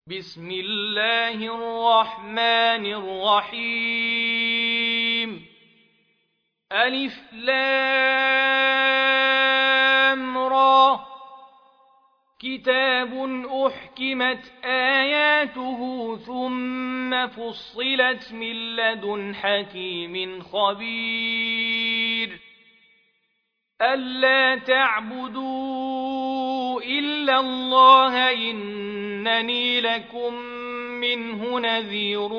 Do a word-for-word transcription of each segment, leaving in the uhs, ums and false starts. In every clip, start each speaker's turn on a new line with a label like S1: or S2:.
S1: بسم الله الرحمن الرحيم ألف لام را كتاب أحكمت آياته ثم فصلت من لدن حكيم خبير ألا تعبدوا إلا الله إنني لكم منه نذير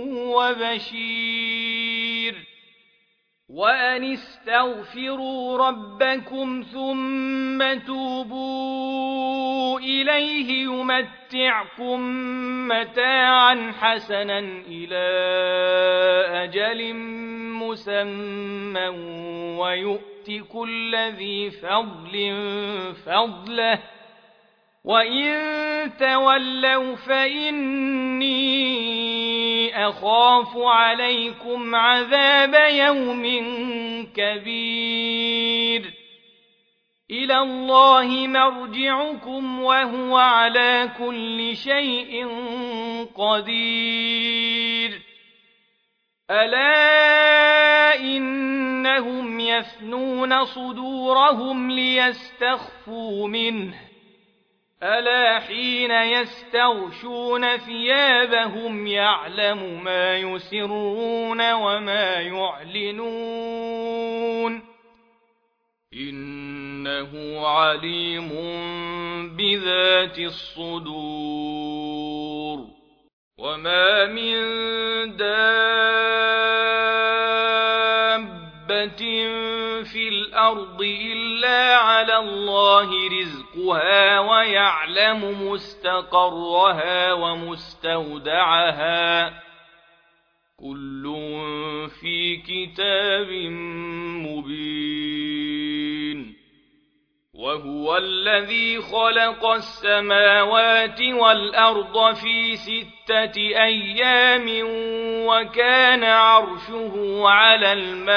S1: وبشير وأن استغفروا ربكم ثم توبوا إليه يمتعكم متاعا حسنا إلى أجل مسمى ويؤت كل ذي فضل فضله وإن تولوا فإني أخاف عليكم عذاب يوم كبير إلى الله مرجعكم وهو على كل شيء قدير ألا إنهم يثنون صدورهم ليستخفوا منه ألا حين يستغشون ثيابهم يعلم ما يسرون وما يعلنون إنه عليم بذات الصدور وما من دابة في الأرض إلا على الله رزقها ويعلم مستقرها ومستودعها كل في كتاب مبين وهو الذي خلق السماوات والأرض في ستة أيام وكان عرشه على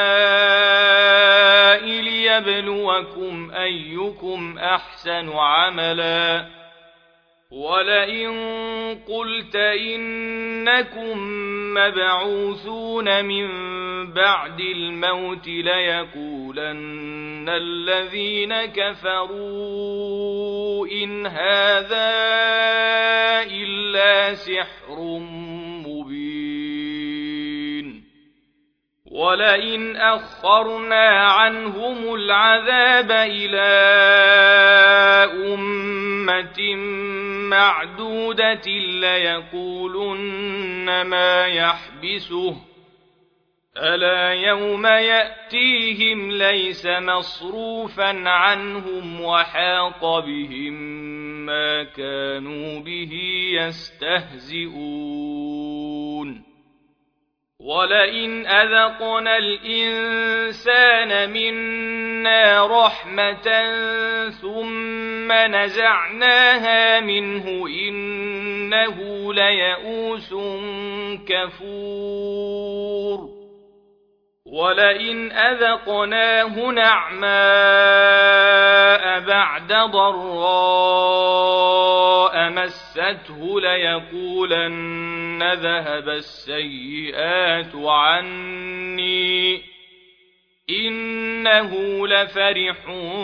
S1: الماء ليبلوكم أيكم أحسن عملا ولئن قلت إنكم مبعوثون من بعد الموت ليقولن الذين كفروا إن هذا إلا سحر مبين ولئن أخرنا عنهم العذاب إلى أمة معدودة ليقولن ما يحبسه ألا يوم يأتيهم ليس مصروفا عنهم وحاق بهم ما كانوا به يستهزئون ولئن أذقنا الإنسان منا رحمة ثم نزعناها منه إنه ليئوس كفور ولئن أذقناه نعماء بعد ضراء مسته ليقولن ذهب السيئات عني إنه لفرح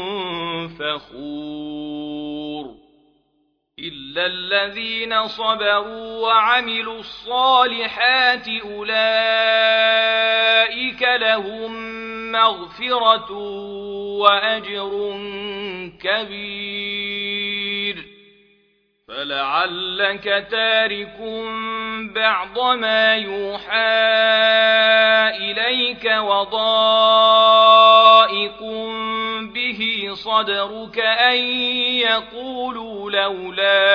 S1: فخور إلا الذين صبروا وعملوا الصالحات أولئك لهم مغفرة وأجر كبير فلعلك تارك بعض ما يوحى إليك وضائق به صدرك أن يقولوا لولا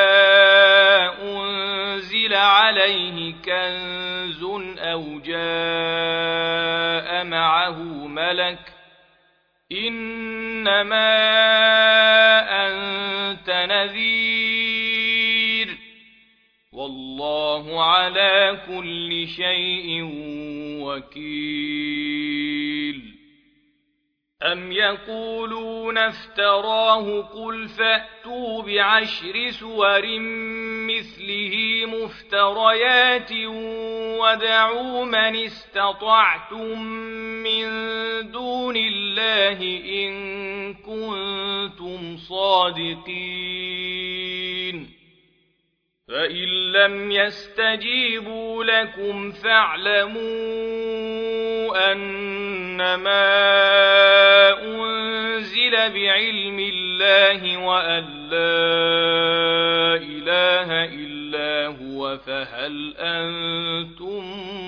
S1: أنزل عليه كنز أو جاء معه ملك إنما أنت نذير والله على كل شيء وكيل أم يقولون افتراه قل فأتوا بعشر سور مثله مفتريات وادعوا من استطعتم من دون الله إن كنتم صادقين فإن لم يستجيبوا لكم فاعلموا أنما أنزل بعلم الله وأن لا إله إلا هو فهل أنتم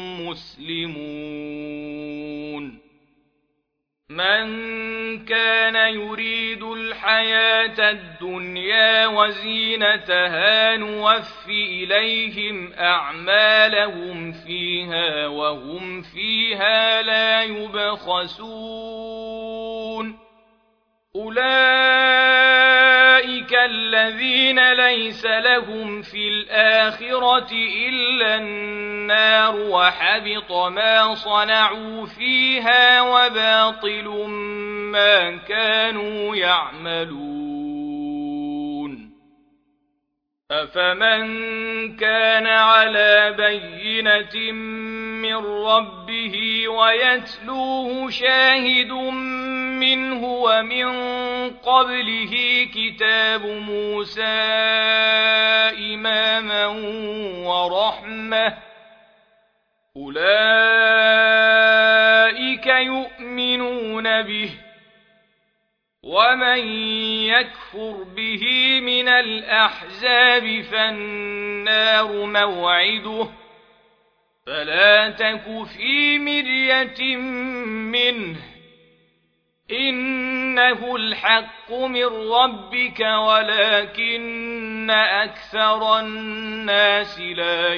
S1: مسلمون من كان يريد الحياة الدنيا وزينتها نوف إليهم أعمالهم فيها وهم فيها لا يبخسون أولئك الذين ليس لهم في الآخرة إلا النار وحبط ما صنعوا فيها وباطل ما كانوا يعملون أفمن كان على بينة من ربه ويتلوه شاهد منه ومن قبله كتاب موسى إماما ورحمة أولئك يؤمنون به ومن يكفر به من الأحزاب فالنار موعده فلا تك في مرية منه إنه الحق من ربك ولكن أكثر الناس لا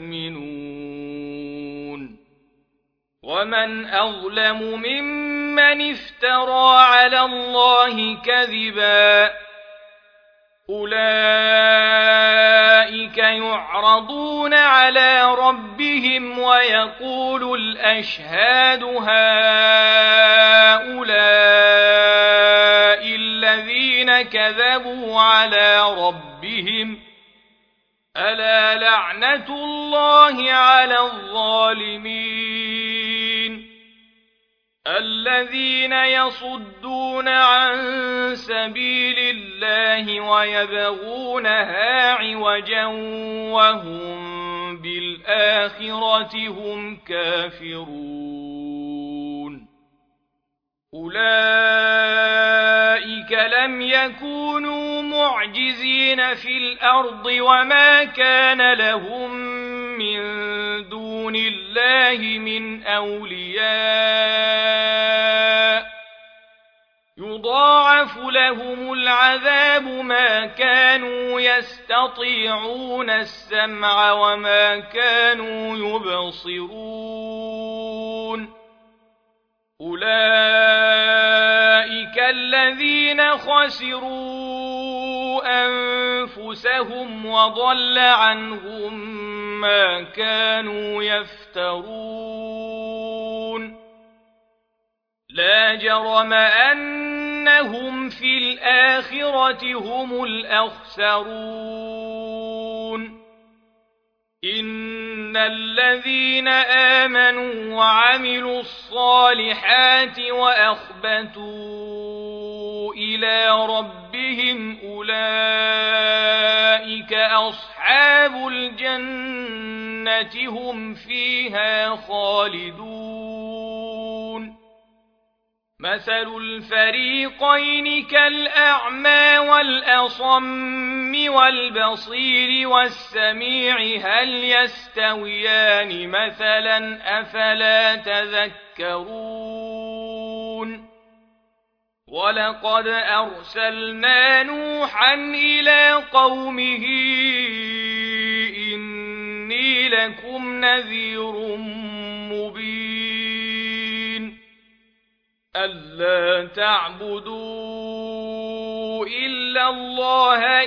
S1: يؤمنون ومن أظلم ممن افترى على الله كذبا أولئك يعرضون على ربهم ويقول الأشهاد هؤلاء الذين كذبوا على ربهم ألا لعنة الله على الظالمين الذين يصدون عن سبيل الله ويبغونها عوجا وهم بالآخرة هم كافرون أولئك لم يكونوا معجزين في الأرض وما كان لهم من دون الله من أولياء يضاعف لهم العذاب ما كانوا يستطيعون السمع وما كانوا يبصرون أولئك الذين خسروا أنفسهم وضل عنهم ما كانوا يفترون لا جرم أنهم في الآخرة هم الأخسرون إن الذين آمنوا وعملوا الصالحات وأخبتوا إلى ربهم أولئك أصحاب الجنة هم فيها خالدون مثل الفريقين كالأعمى والأصم والبصير والسميع هل يستويان مثلا أفلا تذكرون ولقد أرسلنا نوحا إلى قومه إني لكم نذير مبين ألا تعبدوا إلا الله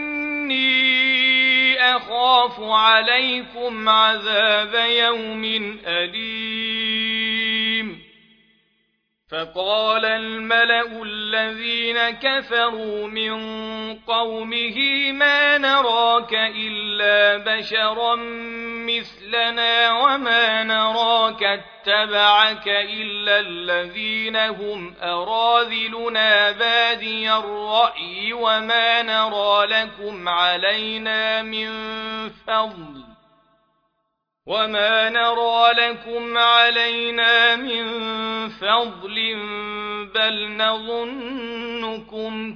S1: إني أخاف عليكم عذاب يوم أليم فقال الملأ الذين كفروا من قومه ما نراك إلا بشرا مثلنا وما نراك اتبعك إلا الذين هم أراذلنا بادي الرأي وما نرى لكم علينا من فضل وما نرى لكم علينا من فضل بل نظنكم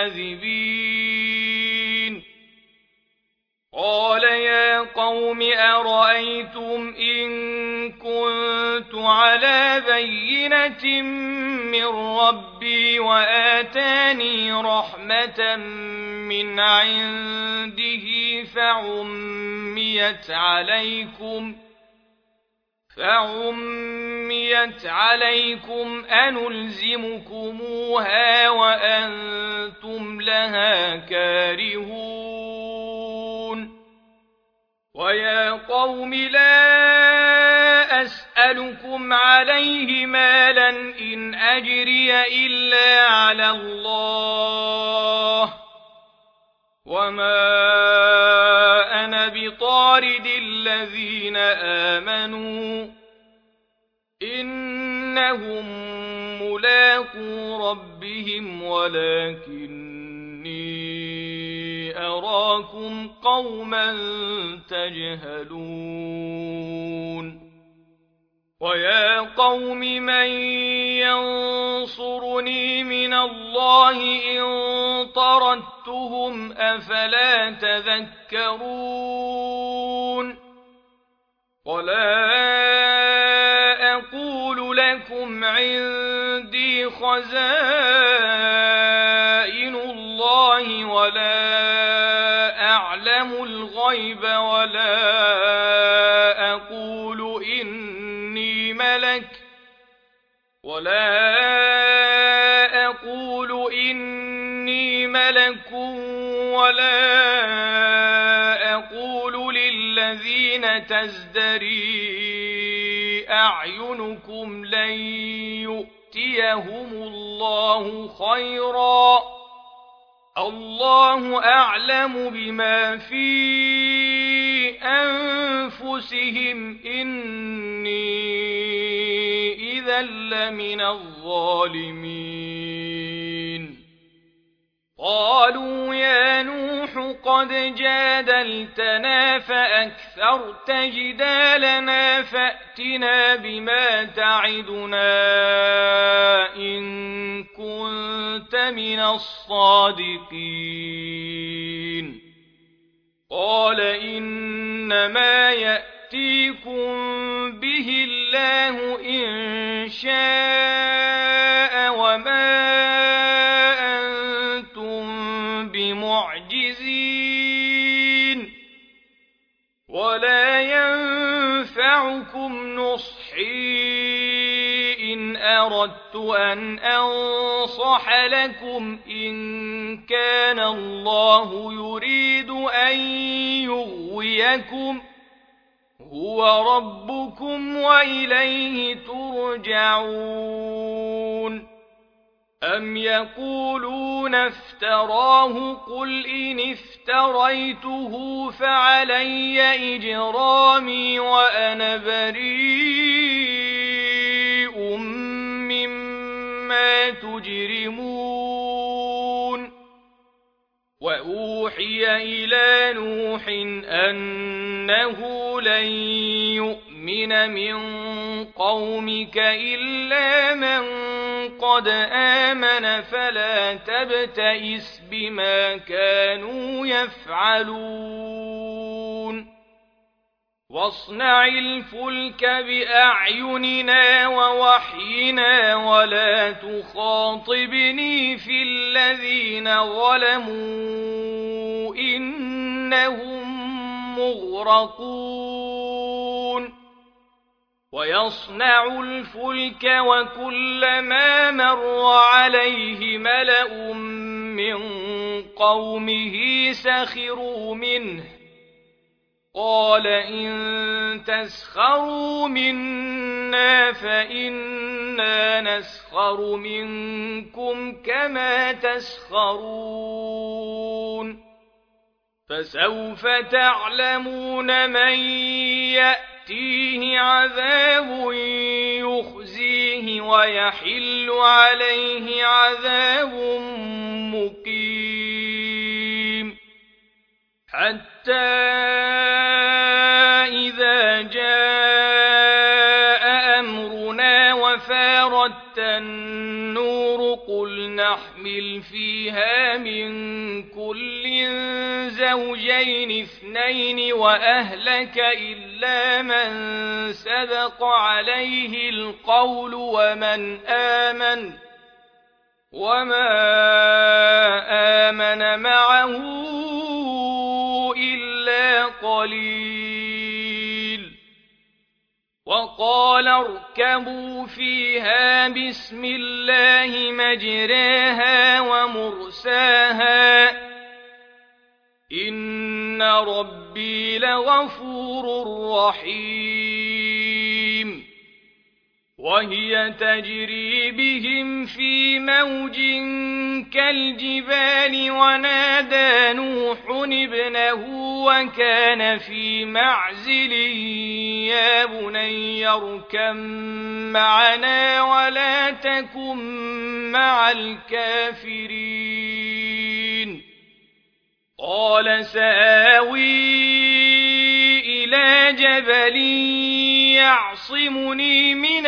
S1: كاذبين قال يا قوم أرأيتم إن كنت على بينة من ربي وآتاني رحمة من عنده فعميت عليكم فعميت عليكم أنلزمكموها وأنتم لها كارهون ويا قوم لا أسألكم عليه مالا إن أجري إلا على الله وما أنا بطارد الذين آمنوا إنهم ملاقو ربهم ولكني أراكم قوما تجهلون ويا قوم من ينصرني من الله إن طردتهم أفلا تذكرون ولا أقول لكم عندي خزائن الله ولا أعلم الغيب ولا أقول إني ملك ولا أقول إني ملك ولا أقول للذين تزدري أعينكم لن يؤتيهم الله خيرا الله أعلم بما في أنفسهم إني إذا لمن الظالمين قالوا يا نوح قد جادلتنا فأكثرت جدالنا فأتنا بما تعدنا إن كنت من الصادقين قال إنما يأتيكم به الله إن شاء وما معجزين ولا ينفعكم نصحي إن أردت أن أنصح لكم إن كان الله يريد أن يغويكم هو ربكم وإليه ترجعون أم يقولون افتراه قل إن افتريته فعلي إجرامي وأنا بريء مما تجرمون وأوحي إلى نوح أنه لن يؤمن من قومك إلا من قد آمن فلا تبتئس بما كانوا يفعلون واصنع الفلك بأعيننا ووحينا ولا تخاطبني في الذين ظلموا إنهم مغرقون ويصنع الفلك وكلما مر عليه ملأ من قومه سخروا منه قال إن تسخروا منا فإنا إنا نسخر منكم كما تسخرون فسوف تعلمون من يأتيه عذاب يخزيه ويحل عليه عذاب مقيم حتى إذا جاء أمرنا وفارت النور قل نحمل فيها من كل زوجين اثنين وأهلك إلا من سبق عليه القول ومن آمن وما آمن معه إلا قليل وقال اركبوا فيها بسم الله مجراها ومرساها إن ربي لغفور رحيم وهي تجري بهم في موج كالجبال ونادى نوح ابنه وكان في معزل يا بني اركب معنا ولا تكن مع الكافرين قال سآوي إلى جبل يعصمني من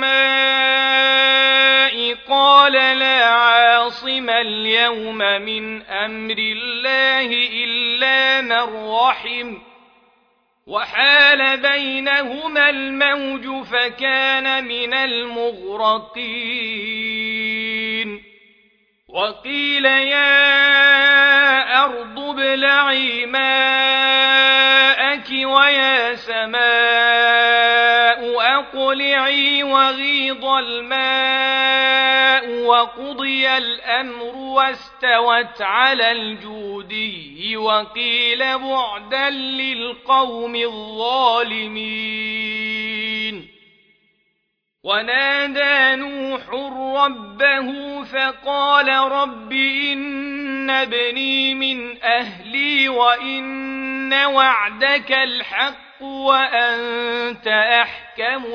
S1: الماء قال لا عاصم اليوم من أمر الله إلا من رحم وحال بينهما الموج فكان من المغرقين وقيل يا أرض ابلعي ماءك ويا سماء أقلعي وغيض الماء وقضي الأمر واستوت على الجودي وقيل بعدا للقوم الظالمين ونادى نوح ربه فقال رب إن ابني من أهلي وإن وعدك الحق وأنت أحكم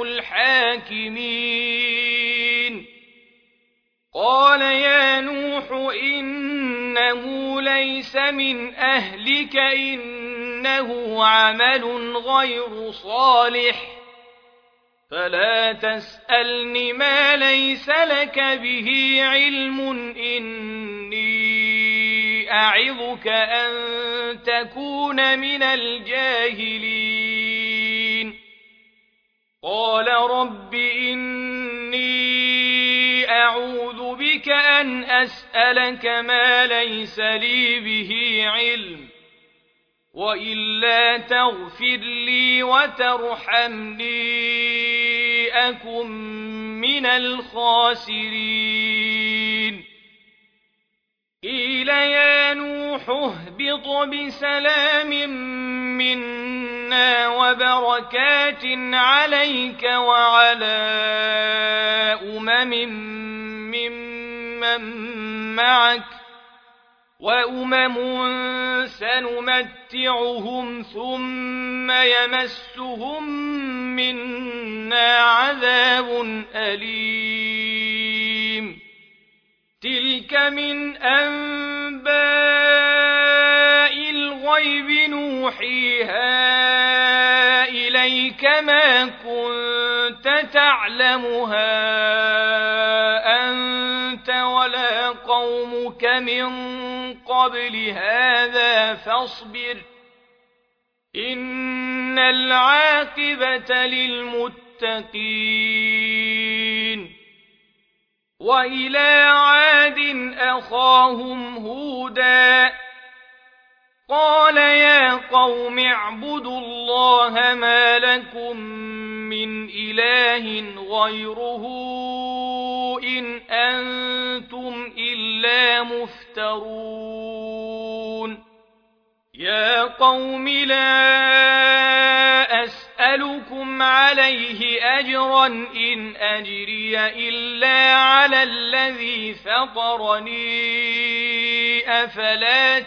S1: الحاكمين قال يا نوح إنه ليس من أهلك إنه عمل غير صالح فلا تسألني ما ليس لك به علم إني أعظك أن تكون من الجاهلين قال رب إني أعوذ بك أن أسألك ما ليس لي به علم وإلا تغفر لي وترحمني أكن من الخاسرين قيل يا نوح اهبط بسلام منا وبركات عليك وعلى أمم ممن معك وأمم سنمتعهم ثم يمسهم منا عذاب أليم تلك من أنباء الغيب نوحيها إليك ما كنت تعلمها أنت ولا قومك من قبل هذا فاصبر إن العاقبة للمتقين وإلى عاد أخاهم هودا قال يا قوم اعبدوا الله ما لكم من إله غيره إن أنتم إلا مفترون يا قوم لا أسألكم عليه أجرا إن أجري إلا على الذي فطرني أفلا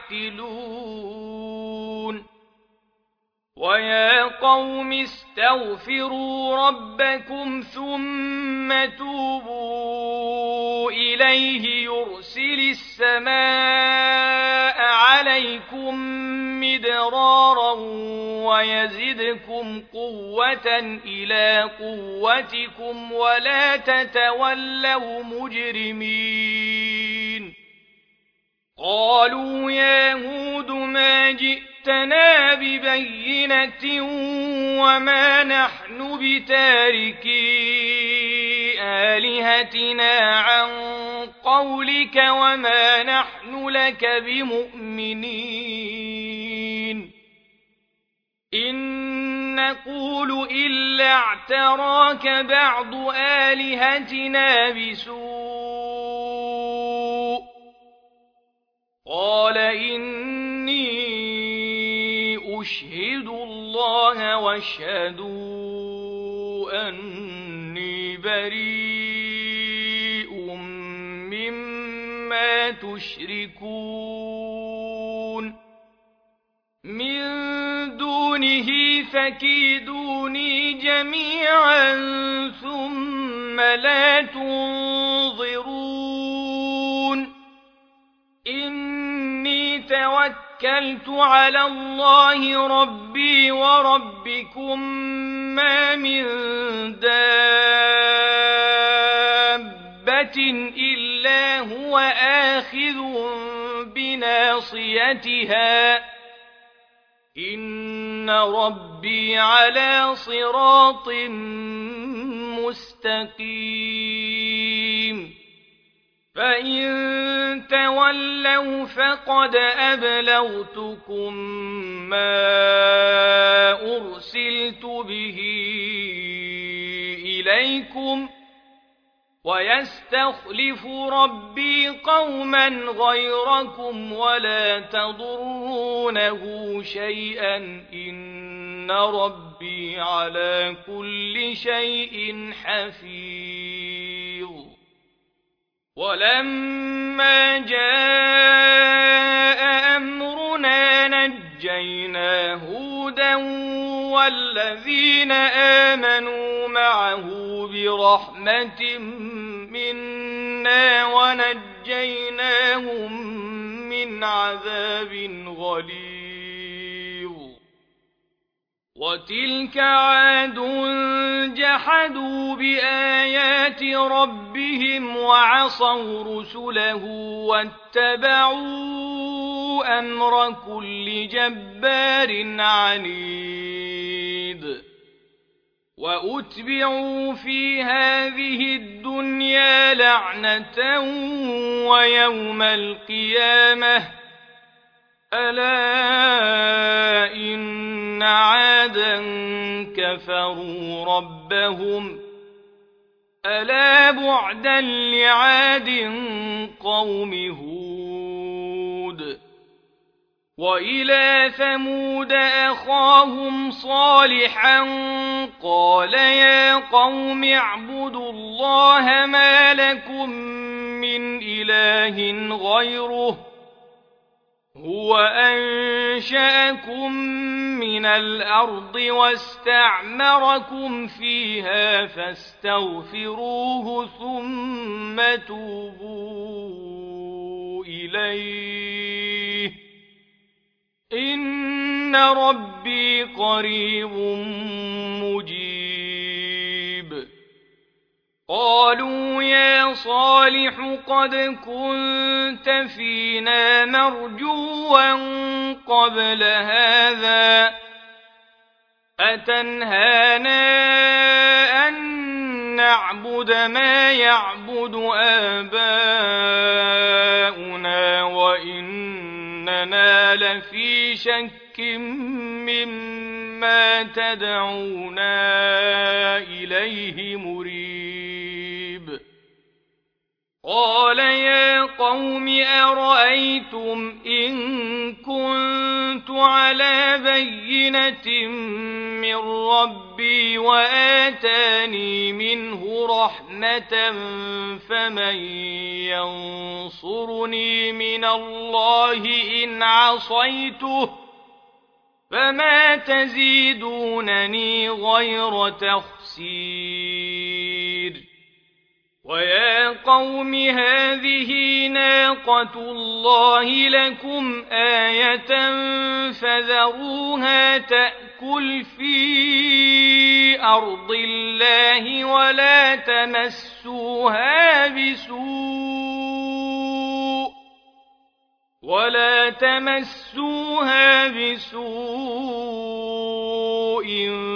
S1: تعقلون ويا قوم استغفروا ربكم ثم توبوا إليه يرسل السماء عليكم مدرارا ويزدكم قوة إلى قوتكم ولا تتولوا مجرمين قالوا يا هود ما جئتنا ببينة وما نحن بتاركي آلهتنا عن قولك وما نحن لك بمؤمنين إن نقول إلا اعتراك بعض آلهتنا بسوء قال إني أشهد الله واشهدوا أني بريء مما تشركون من دونه فكيدوني جميعا ثم لا تنظرون إني توكلت على الله ربي وربكم ما من دابة إلا هو آخذ بناصيتها إن ربي على صراط مستقيم فإن تولوا فقد أبلغتكم ما أرسلت به إليكم ويستخلف ربي قوما غيركم ولا تضرونه شيئا إن ربي على كل شيء حفيظ ولما جاء أمرنا نجينا هودا والذين آمنوا معه برحمة منا ونجيناهم من عذاب غليظ وتلك عاد جحدوا بآيات ربهم وعصوا رسله واتبعوا أمر كل جبار عنيد وأتبعوا في هذه الدنيا لعنة ويوم القيامة ألا إن عادا كفروا ربهم ألا بعدا لعاد قوم هود وإلى ثمود أخاهم صالحا قال يا قوم اعبدوا الله ما لكم من إله غيره هو أنشأكم من الأرض واستعمركم فيها فاستغفروه ثم توبوا إليه إن ربي قريب مجيب قالوا يا صالح قد كنت فينا مرجوا قبل هذا أتنهانا أن نعبد ما يعبد آباؤنا وإننا لفي شك مما تدعونا إليه مريب قال يا قوم أرأيتم إن كنت على بينة من ربي وآتاني منه رحمة فمن ينصرني من الله إن عصيته فما تزيدونني غير تخسير ويا قوم هذه ناقة الله لكم آية فذروها تأكل في أرض الله ولا تمسوها بسوء ولا تمسوها بسوء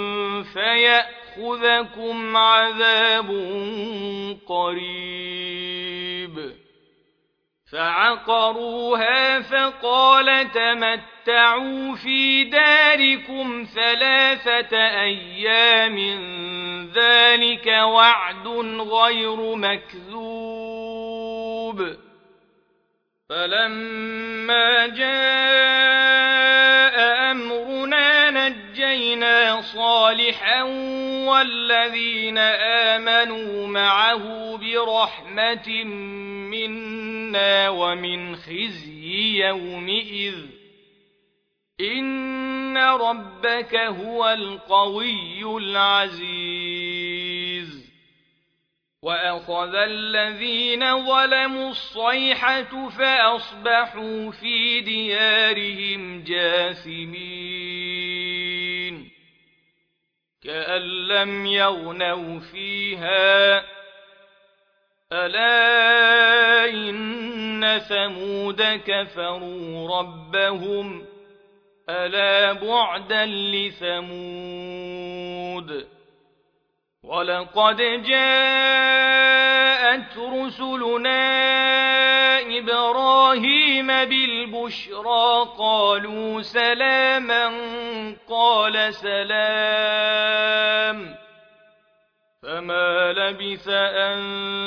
S1: فيأخذكم عذاب قريب فعقروها فقال تمتعوا في داركم ثلاثة أيام ذلك وعد غير مكذوب فلما جاء أمرنا نجينا صالحا والذين آمنوا معه برحمة منا ومن خزي يومئذ إن ربك هو القوي العزيز وأخذ الذين ظلموا الصيحة فأصبحوا في ديارهم جاثمين كأن لم يغنوا فيها ألا إن ثمود كفروا ربهم ألا بعدا لثمود ولقد جاءت رسلنا إبراهيم بالبشرى قالوا سلاما قال سلام فما لبث أن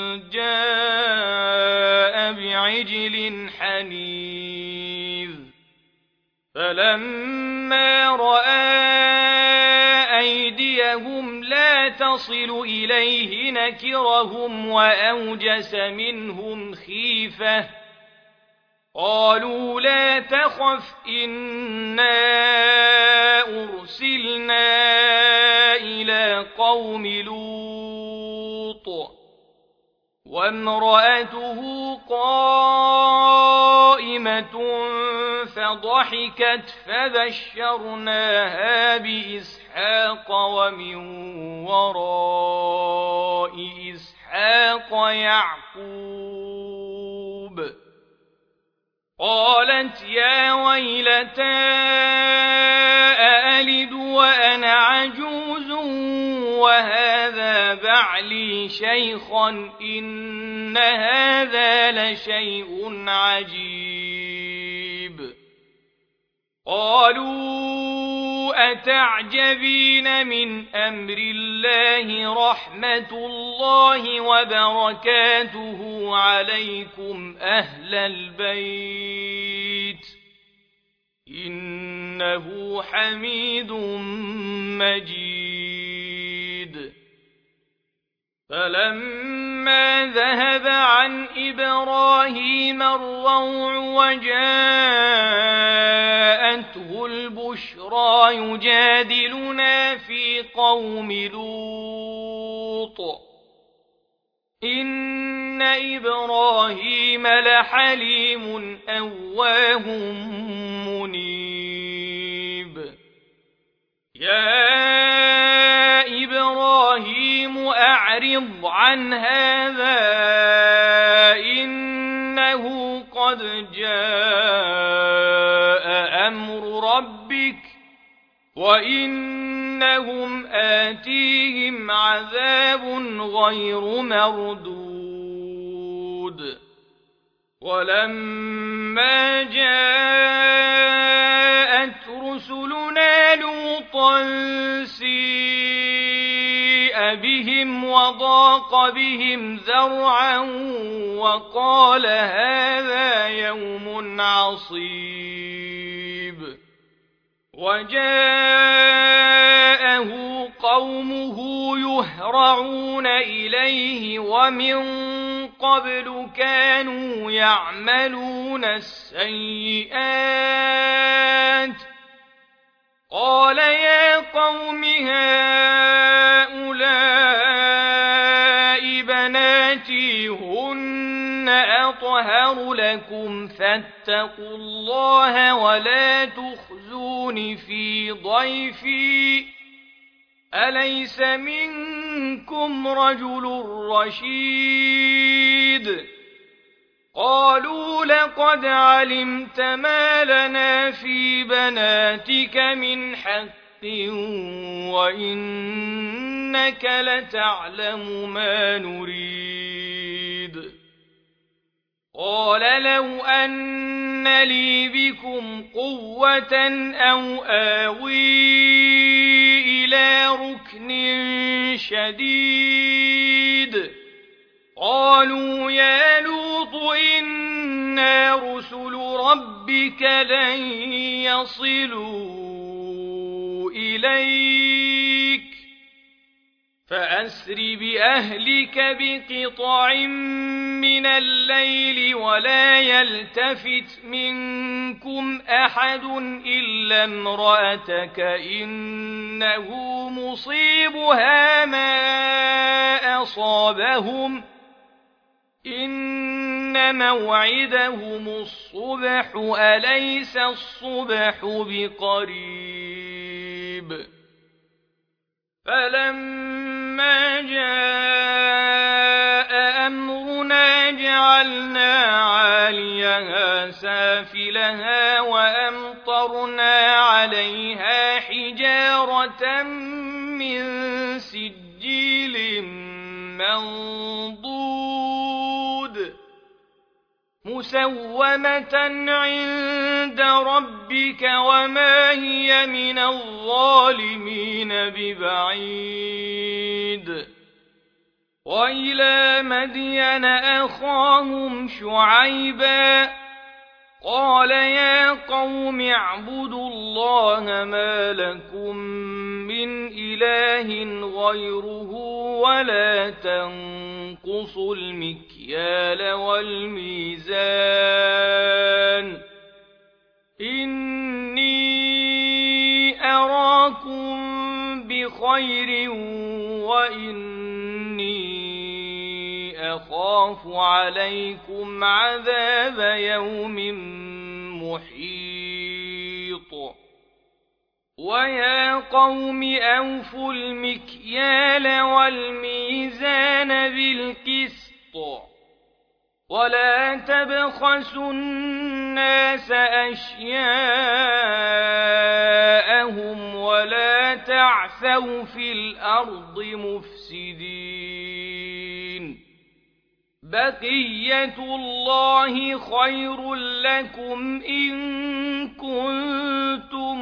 S1: جاء بعجل حنيذ فلما رأى أيديهم لا تصل إليه نكرهم وأوجس منهم خيفة قالوا لا تخف إنا أرسلنا إلى قوم لوط وامرأته قائمة فضحكت فبشرناها بإسحاق ومن وراء إسحاق يعقوب قالت يا ويلتى أألد وأنا عجوز وهذا بعلي شيخا إن هذا لشيء عجيب قالوا أتعجبين من أمر الله رحمة الله وبركاته عليكم أهل البيت إنه حميد مجيد فلما ذهب عن إبراهيم الروع وجاءته البشرى يجادلنا في قوم لوط إن إبراهيم لحليم أواه منيب يا إبراهيم أعرض عن هذا إنه قد جاء أمر ربك وإنهم آتيهم عذاب غير مردود ولما جاءت رسلنا لوطا سيء بهم وضاق بهم ذرعا وقال هذا يوم عصيب وجاءه يهرعون إليه ومن قبل كانوا يعملون السيئات قال يا قوم هؤلاء بناتي هن أطهر لكم فاتقوا الله ولا تخزون في ضيفي أليس منكم رجل رشيد قالوا لقد علمت ما لنا في بناتك من حق وإنك لتعلم ما نريد قال لو أن لي بكم قوة أو آوي إلى ركن شديد قالوا يا لوط إنا رسل ربك لن يصلوا إليك فأسر بأهلك بقطع من الليل ولا يلتفت منكم أحد إلا امرأتك إنه مصيبها ما أصابهم إن موعدهم الصبح أليس الصبح بقريب فلما جاء أمرنا جعلنا عاليها سافلها وأمطرنا عليها حجارة من سجيل منضود مسومة عند ربك وما هي من الظالمين ببعيد وإلى مدين أخاهم شعيبا قال يا قوم اعبدوا الله ما لكم من إله غيره ولا تنقصوا المكيال والميزان إني أراكم بخير وإني أخاف عليكم عذاب يوم محيط ويا قوم أوفوا المكيال والميزان بالقسط ولا تبخسوا الناس أشياءهم ولا تعثوا في الأرض مفسدين بقية الله خير لكم إن كنتم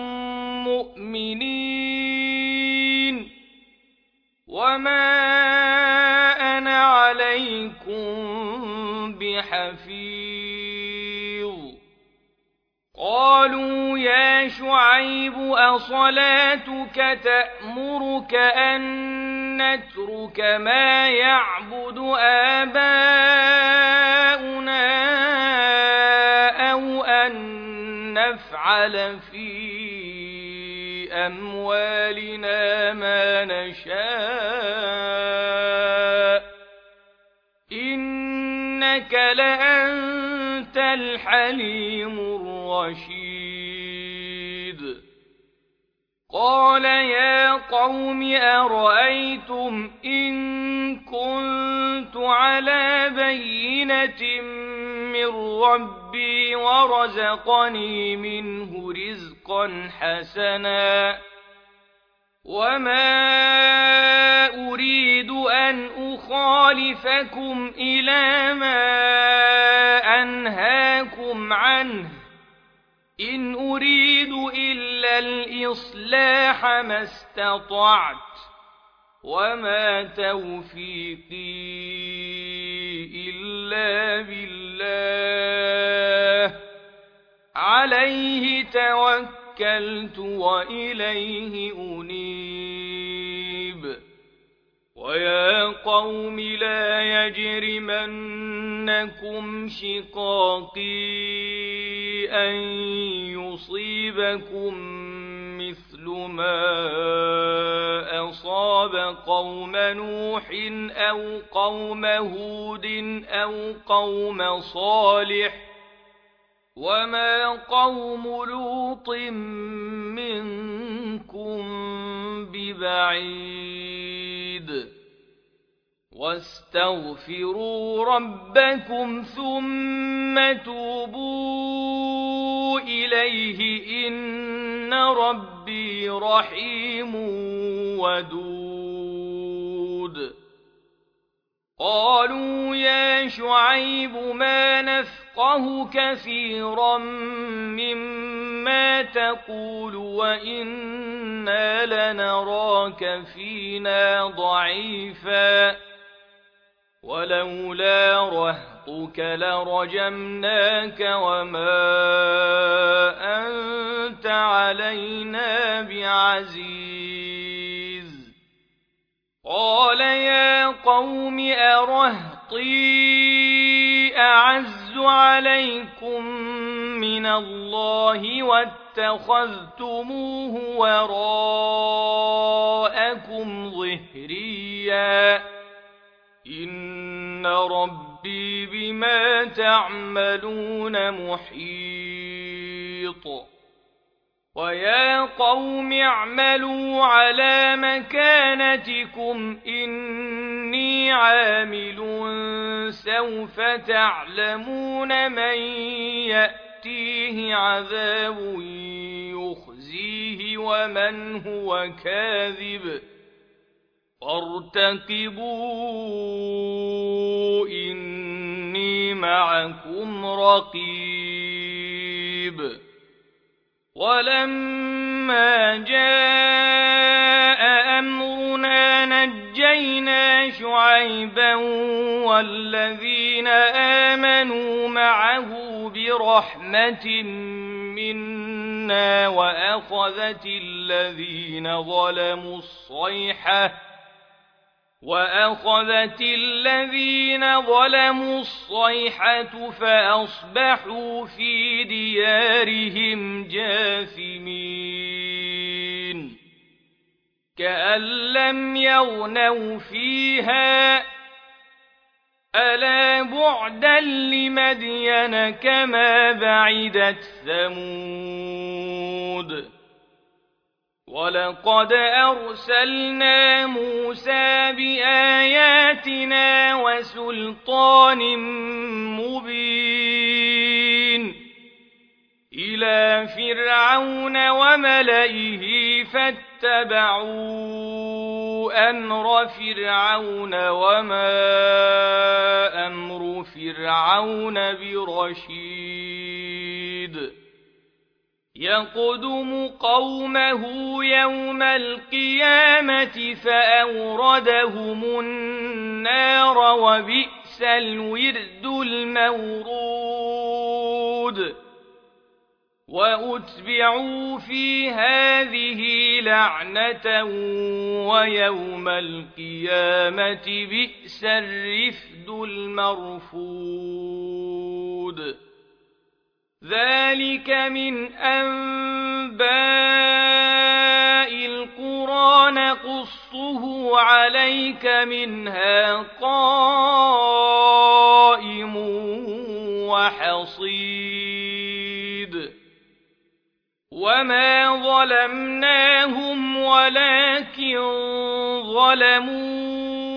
S1: مؤمنين وما أنا عليكم بحفيظ قالوا يا شعيب أصلاتك تأمرك أن نترك ما يعبد آباؤنا أو أن نفعل في أموالنا ما نشاء إنك لأنت الحليم الرشيد قال يا قوم أرأيتم إن كنت على بينة من ربي ورزقني منه رزقا حسنا وما أريد أن أخالفكم إلى ما أنهاكم عنه إن أريد إلا الإصلاح ما استطعت وما توفيقي إلا بالله عليه توكلت وإليه أنيب ويا قوم لا يجرمنكم شقاقي أن يصيبكم مثل ما أصاب قوم نوح أو قوم هود أو قوم صالح وما قوم لوط منكم ببعيد واستغفروا ربكم ثم توبوا إليه إن ربي رحيم ودود قالوا يا شعيب ما نفقه كثيرا مما تقول وإنا لنراك فينا ضعيفا ولولا رهطك لرجمناك وما أنت علينا بعزيز قال يا قوم أرهطي أعز عليكم من الله واتخذتموه وراءكم ظهريا إن ربي بما تعملون محيط ويا قوم اعملوا على مكانتكم إني عامل سوف تعلمون من يأتيه عذاب يخزيه ومن هو كاذب وارتقبوا إني معكم رقيب ولما جاء أمرنا نجينا شعيبا والذين آمنوا معه برحمة منا وأخذت الذين ظلموا الصيحة وأخذت الذين ظلموا الصيحة فأصبحوا في ديارهم جاثمين كأن لم يغنوا فيها ألا بعدا لمدين كما بعدت ثمود ولقد أرسلنا موسى بآياتنا وسلطان مبين إلى فرعون وملئه فاتبعوا أمر فرعون وما أمر فرعون برشيد يقدم قومه يوم القيامة فأوردهم النار وبئس الورد المورود وأتبعوا في هذه لعنة ويوم القيامة بئس الرفد المرفود ذلك من أنباء القرى نقصه عليك منها قائم وحصيد وما ظلمناهم ولكن ظلموا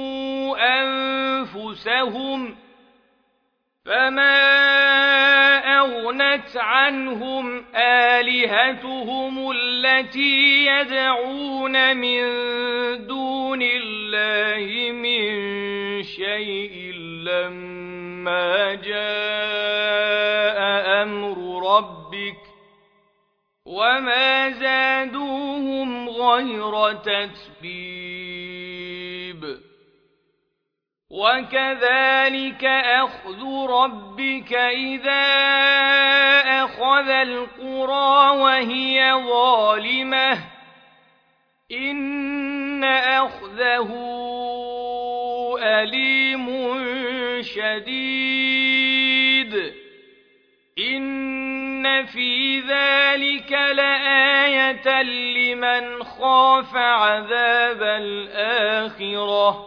S1: أنفسهم فما أغنت عنهم آلهتهم التي يدعون من دون الله من شيء لما جاء أمر ربك وما زادوهم غير تتبيب وكذلك أخذ ربك إذا أخذ القرى وهي ظالمة إن أخذه أليم شديد إن في ذلك لآية لمن خاف عذاب الآخرة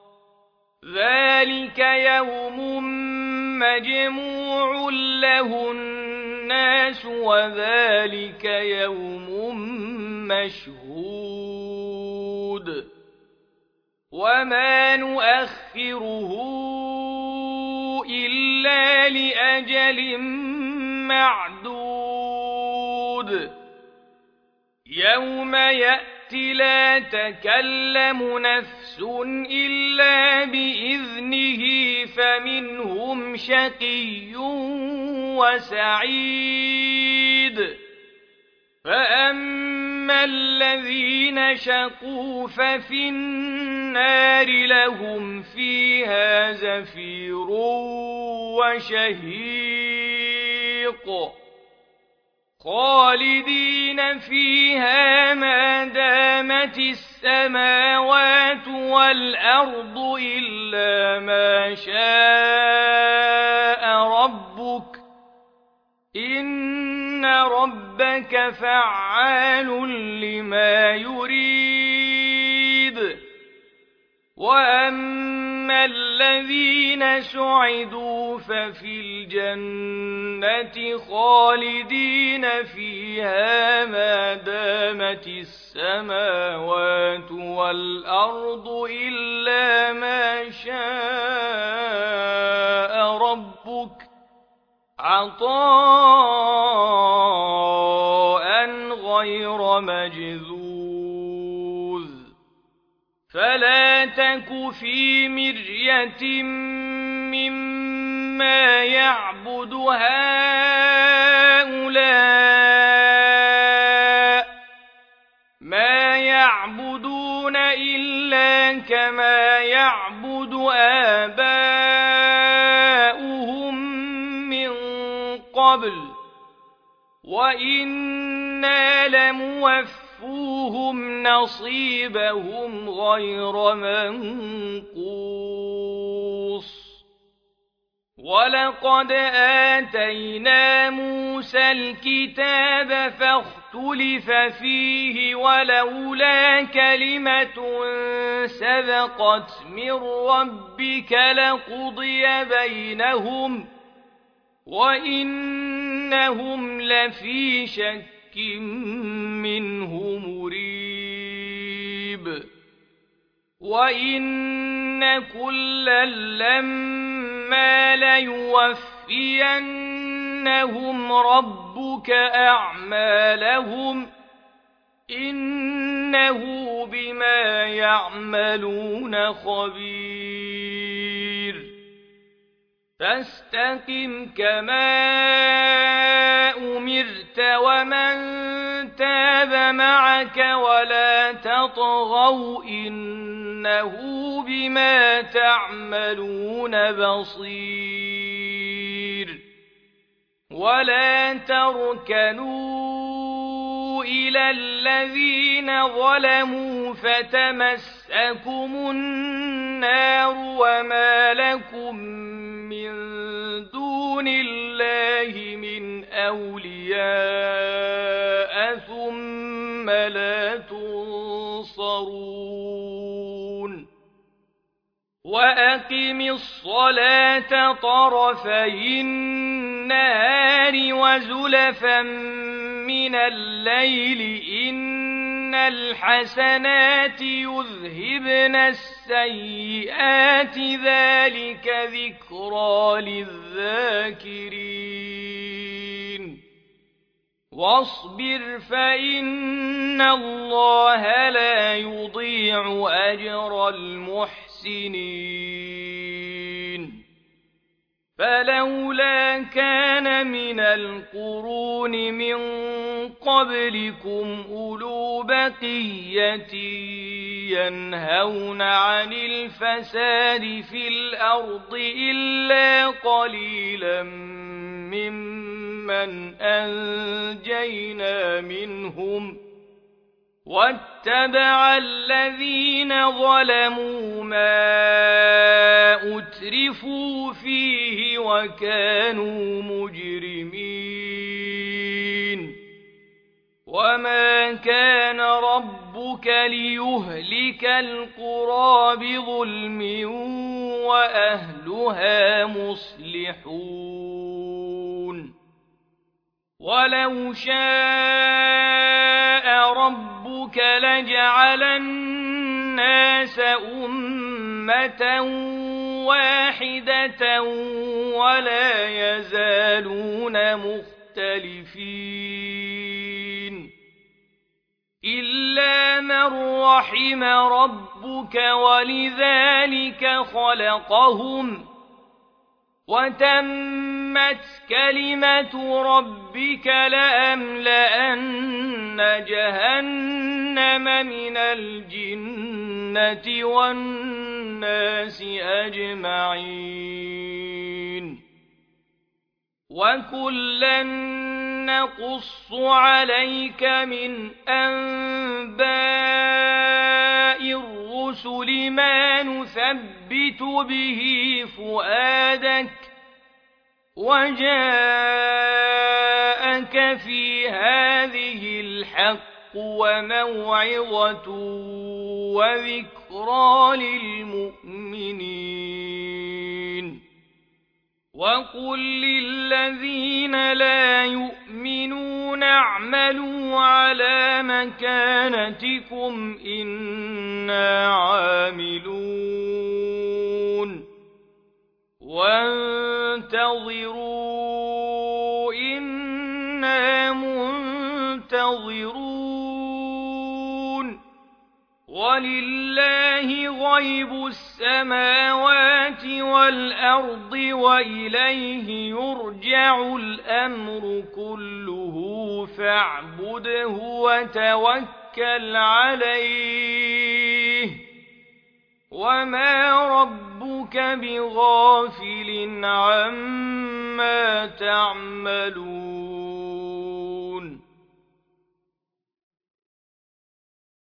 S1: ذلك يوم مجموع له الناس وذلك يوم مشهود وما نؤخره إلا لأجل معدود يوم يأتي لا تكلم نفس إلا بإذنه فمنهم شقي وسعيد فأما الذين شقوا ففي النار لهم فيها زفير وشهيق خالدين فيها ما دامت السماوات والأرض إلا ما شاء ربك إن ربك فعال لما يريد وأما الذين سعدوا ففي الجنة خالدين فيها ما دامت السماوات والأرض إلا ما شاء ربك عطاء غير مجذوذ فلا تك في مرية مما يعبد هؤلاء ما يعبدون إلا كما يعبد آباؤهم من قبل وإنا لموفوهم نصيبهم غير منقوص ولقد آتينا موسى الكتاب فاختلف فيه ولولا كلمة سبقت من ربك لقضي بينهم وإنهم لفي شك منه مريب وإن كلا لما ليوفينهم ربك أعمالهم إنه بما يعملون خبير فاستقم كما أمرت ومن تاب معك ولا تطغوا إنه بما تعملون بصير ولا تركنوا إلى الذين ظلموا فتمسكم النار وما لكم من دون الله من أولياء ثم لا تنصرون وأقم الصلاة طرفي النهار وزلفا من الليل إن الحسنات يذهبن السيئات ذلك ذكرى للذاكرين واصبر فإن الله لا يضيع أجر المحسنين فلولا كان من القرون من قبلكم أولو بقية ينهون عن الفساد في الأرض إلا قليلا ممن أنجينا منهم واتبع الذين ظلموا ما أترفوا فيه وكانوا مجرمين وما كان ربك ليهلك القرى بظلم وأهلها مصلحون ولو شاء ربك لجعل الناس أمة واحدة ولا يزالون مختلفين إلا من رحم ربك ولذلك خلقهم وتمت كلمة ربك لأملأن جهنم من الجنة والناس أجمعين وكلا نقص عليك من أنباء الرسل ما نثبت به فؤادك وجاءك في هذه الحق وموعظة وذكرى للمؤمنين وقل للذين لا يؤمنون اعملوا على مكانتكم إنا عاملون وانتظروا إنا منتظرون ولله غيب السماوات والأرض وإليه يرجع الأمر كله فاعبده وتوكل عليه وما ربك بغافل عما تعملون